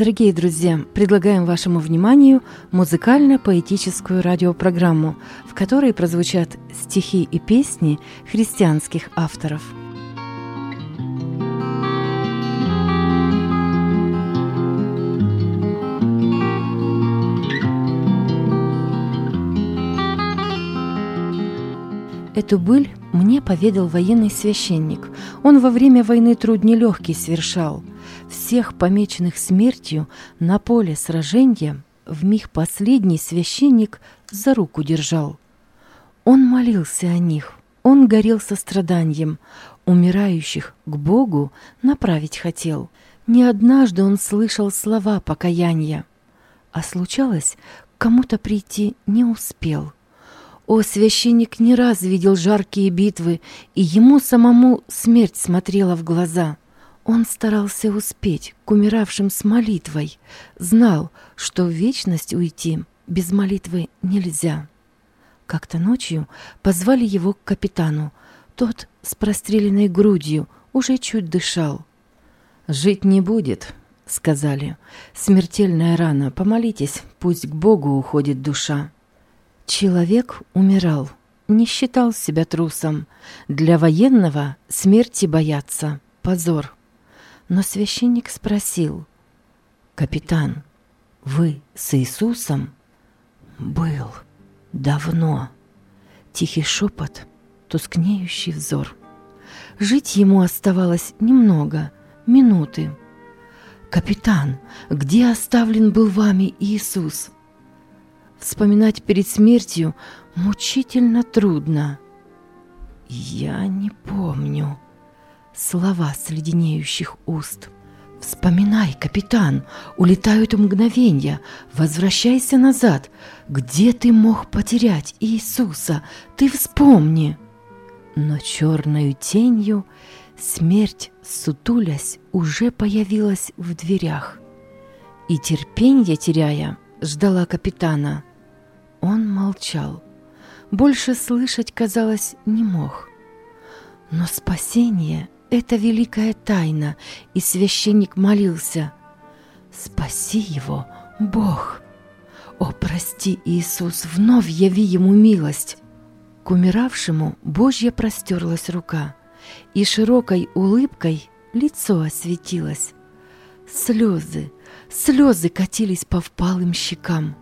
Дорогие друзья, предлагаем вашему вниманию музыкально-поэтическую радиопрограмму, в которой прозвучат стихи и песни христианских авторов. Эту быль мне поведал военный священник. Он во время войны труд нелегкий совершал. Всех помеченных смертью на поле сраженья вмиг последний священник за руку держал. Он молился о них, он горел состраданием, умирающих к Богу направить хотел. Не однажды он слышал слова покаяния, а случалось, кому-то прийти не успел. О, священник не раз видел жаркие битвы, и ему самому смерть смотрела в глаза. Он старался успеть к умиравшим с молитвой, знал, что в вечность уйти без молитвы нельзя. Как-то ночью позвали его к капитану. Тот с простреленной грудью уже чуть дышал. «Жить не будет», — сказали. «Смертельная рана, помолитесь, пусть к Богу уходит душа». Человек умирал, не считал себя трусом. Для военного смерти бояться — позор. Но священник спросил: «Капитан, вы с Иисусом?» «Был. Давно». Тихий шепот, тускнеющий взор. Жить ему оставалось немного, минуты. «Капитан, где оставлен был вами Иисус?» Вспоминать перед смертью мучительно трудно. «Я не помню». Слова с леденеющих уст. «Вспоминай, капитан, улетают мгновенья, возвращайся назад. Где ты мог потерять Иисуса? Ты вспомни!» Но черною тенью смерть, сутулясь, уже появилась в дверях. И терпенье теряя, ждала капитана. Он молчал. Больше слышать, казалось, не мог. Но спасение — это великая тайна, и священник молился: «Спаси его, Бог! О, прости, Иисус, вновь яви ему милость!» К умиравшему Божья простерлась рука, и широкой улыбкой лицо осветилось. Слезы, слезы катились по впалым щекам.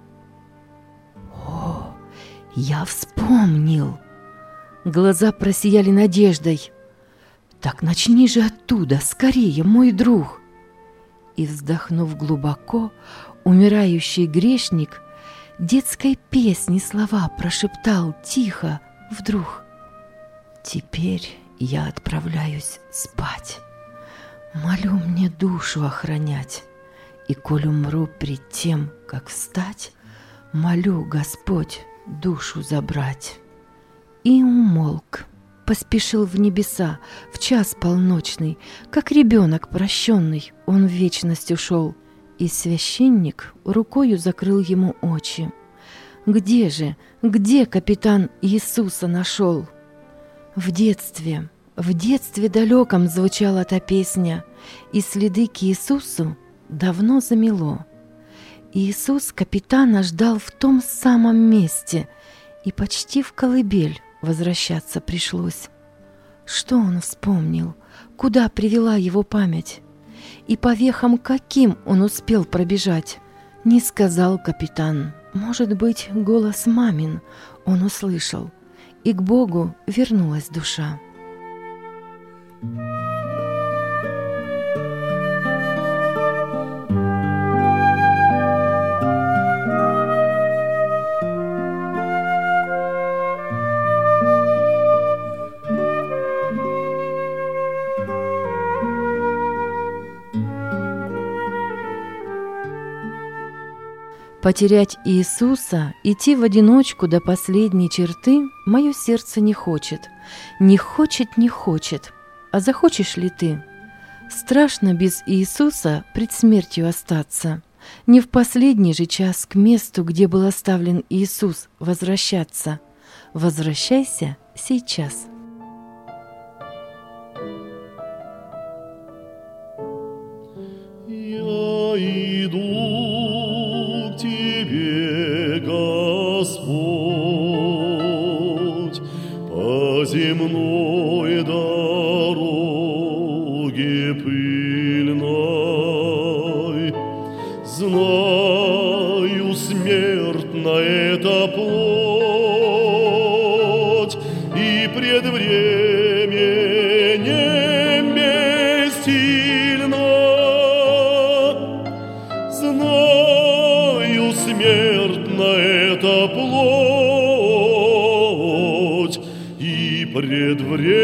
«О, я вспомнил!» Глаза просияли надеждой. «Так начни же оттуда, скорее, мой друг!» И, вздохнув глубоко, умирающий грешник детской песни слова прошептал тихо вдруг: «Теперь я отправляюсь спать. Молю мне душу охранять, и коль умру пред тем, как встать, молю, Господь, душу забрать». И умолк, поспешил в небеса в час полночный, как ребенок прощенный, он в вечность ушел. И священник рукою закрыл ему очи. Где же, где капитан Иисуса нашел? В детстве далеком звучала та песня, и следы к Иисусу давно замело. Иисус капитана ждал в том самом месте, и почти в колыбель возвращаться пришлось. Что он вспомнил, куда привела его память, и по вехам каким он успел пробежать? Не сказал капитан. Может быть, голос мамин он услышал, и к Богу вернулась душа. Потерять Иисуса, идти в одиночку до последней черты мое сердце не хочет. Не хочет, не хочет. А захочешь ли ты? Страшно без Иисуса пред смертью остаться. Не в последний же час к месту, где был оставлен Иисус, возвращаться. Возвращайся сейчас. Я иду эта плоть, и пред временем бессильна. Знаю, смертна эта плоть, и пред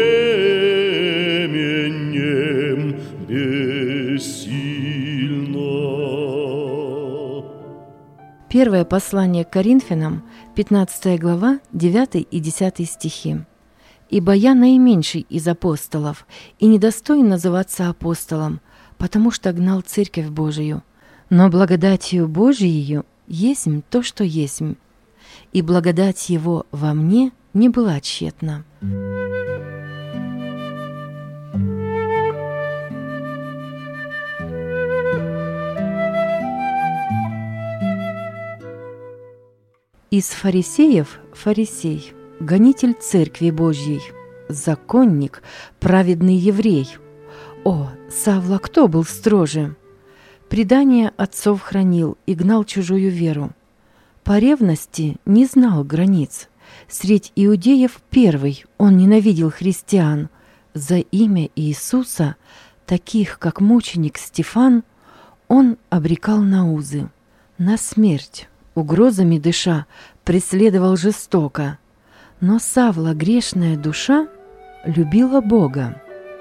временем бессильна. Первое послание к Коринфянам, 15 глава, 9 и 10 стихи. «Ибо я наименьший из апостолов, и недостоин называться апостолом, потому что гнал Церковь Божию. Но благодатью Божиею есмь то, что есмь, и благодать Его во мне не была тщетна». Из фарисеев фарисей, гонитель Церкви Божьей, законник, праведный еврей. О, Савла кто был строже? Предания отцов хранил и гнал чужую веру. По ревности не знал границ. Средь иудеев первый он ненавидел христиан. За имя Иисуса, таких как мученик Стефан, он обрекал на узы, на смерть. Угрозами дыша, преследовал жестоко. Но Савла, грешная душа, любила Бога.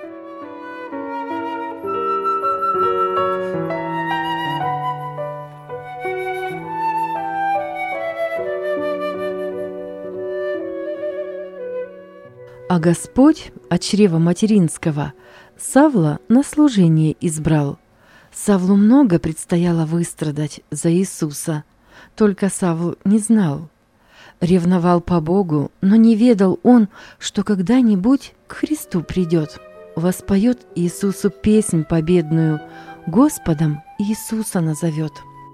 А Господь от чрева материнского Савла на служение избрал. Савлу много предстояло выстрадать за Иисуса. Только Савл не знал. Ревновал по Богу, но не ведал он, что когда-нибудь к Христу придет, воспоет Иисусу песнь победную, Господом Иисуса назовет.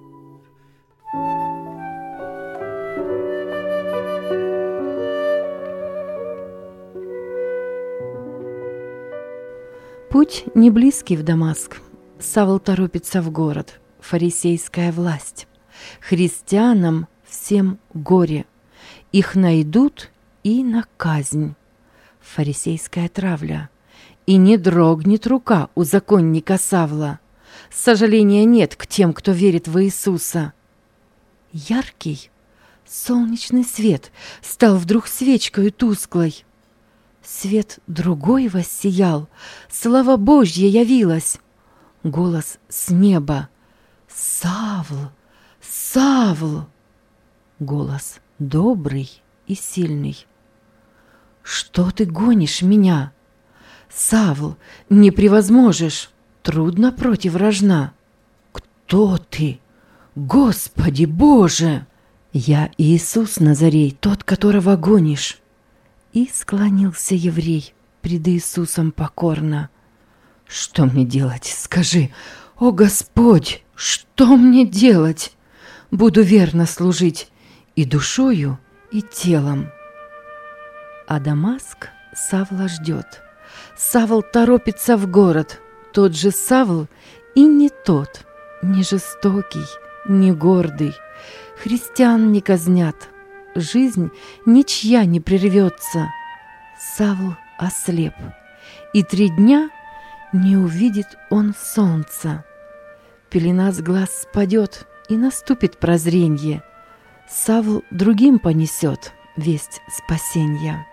Путь не близкий в Дамаск. Савл торопится в город. Фарисейская власть. Христианам всем горе. Их найдут и на казнь. Фарисейская травля. И не дрогнет рука у законника Савла. Сожаления нет к тем, кто верит в Иисуса. Яркий солнечный свет стал вдруг свечкою тусклой. Свет другой воссиял, слава Божья явилась. Голос с неба: «Савл! Савл!» Голос добрый и сильный: «Что ты гонишь меня? Савл, не превозможешь, трудно против рожна». «Кто ты? Господи Боже!» «Я Иисус Назарей, тот, которого гонишь». И склонился еврей пред Иисусом покорно. «Что мне делать? Скажи, о Господь, что мне делать? Буду верно служить и душою, и телом». А Дамаск Савла ждет. Савл торопится в город. Тот же Савл и не тот, не жестокий, не гордый. Христиан не казнят. Жизнь ничья не прервется. Савл ослеп, и 3 дня не увидит он солнца. Пелена с глаз спадет, и наступит прозренье. Савл другим понесет весть спасенья.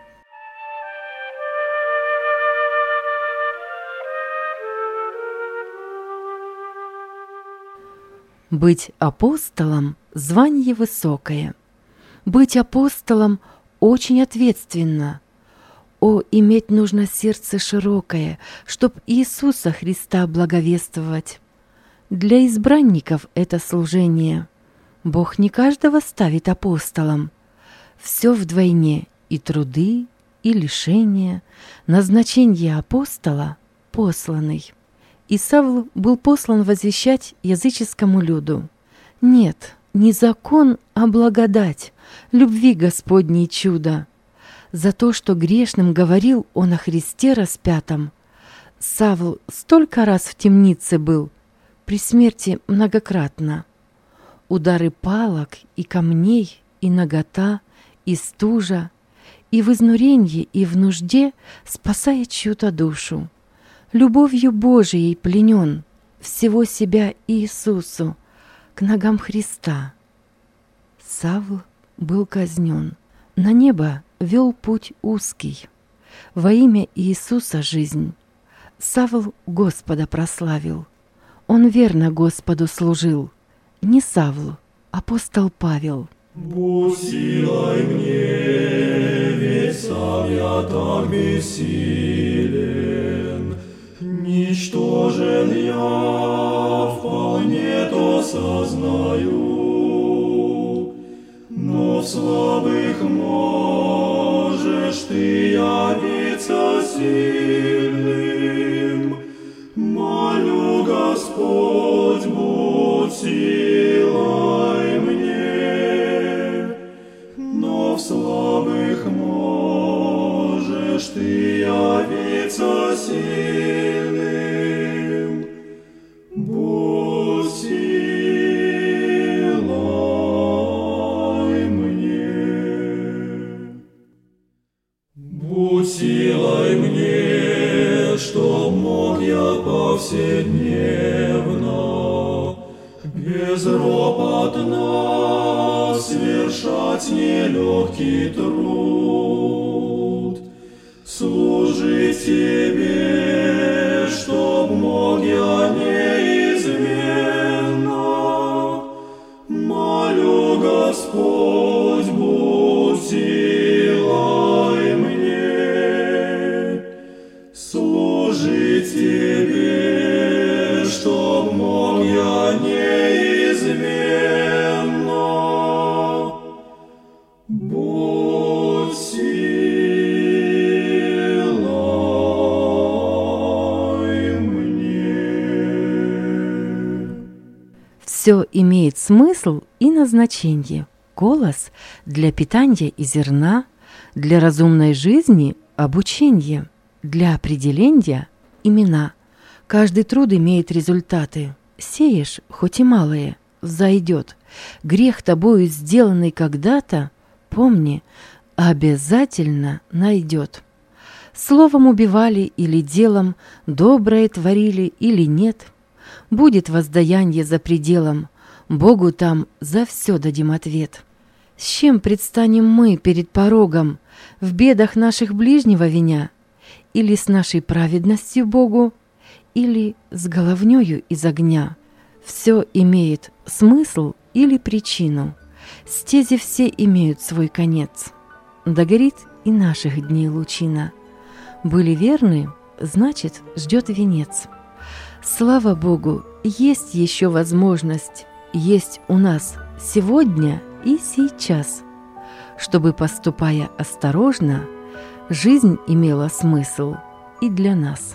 Быть апостолом – звание высокое. Быть апостолом очень ответственно. О, иметь нужно сердце широкое, чтоб Иисуса Христа благовествовать. Для избранников это служение. Бог не каждого ставит апостолом. Все вдвойне, и труды, и лишения, назначение апостола – посланный. И Савл был послан возвещать языческому люду. Нет, не закон, а благодать, любви Господней чудо. За то, что грешным говорил он о Христе распятом. Савл столько раз в темнице был, при смерти многократно. Удары палок и камней и нагота, и стужа, и в изнуренье, и в нужде спасает чью-то душу. Любовью Божией пленен, всего себя Иисусу, к ногам Христа. Савл был казнен, на небо вел путь узкий. Во имя Иисуса жизнь. Савл Господа прославил. Он верно Господу служил. Не Савл, апостол Павел. Будь силой мне, ведь сам я так бессилен. Ничтожен я, вполне то сознаю, но в слабых можешь ты явиться сильным. Молю, Господь, будь силой мне, но в слабых можешь ты явиться сильным. Будь силой мне. Будь силой мне, чтоб мог я повседневно, безропотно совершать нелегкий труд, служить тебе, чтоб мог я неизменно. Молю, Господь, будь силой мне, служить тебе, чтоб мог я неизменно. Будь силой мне. Все имеет смысл и назначение. Голос для питания и зерна, для разумной жизни – обучение, для определения – имена. Каждый труд имеет результаты. Сеешь, хоть и малое, взойдет. Грех тобою сделанный когда-то, помни, обязательно найдет. Словом убивали или делом, доброе творили или нет, будет воздаяние за пределом, Богу там за все дадим ответ. С чем предстанем мы перед порогом, в бедах наших ближнего виня, или с нашей праведностью Богу, или с головнёю из огня? Все имеет смысл или причину, стези все имеют свой конец. Догорит и наших дней лучина. Были верны, значит, ждет венец. Слава Богу, есть еще возможность, есть у нас сегодня и сейчас, чтобы, поступая осторожно, жизнь имела смысл и для нас.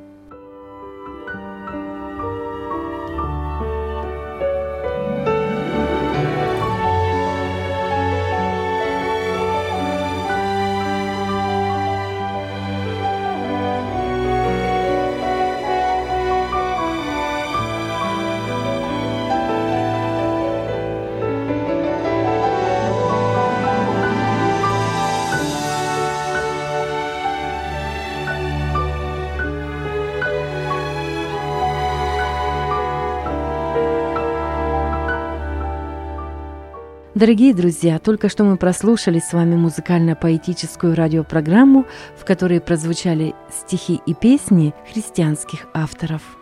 Дорогие друзья, только что мы прослушали с вами музыкально-поэтическую радиопрограмму, в которой прозвучали стихи и песни христианских авторов.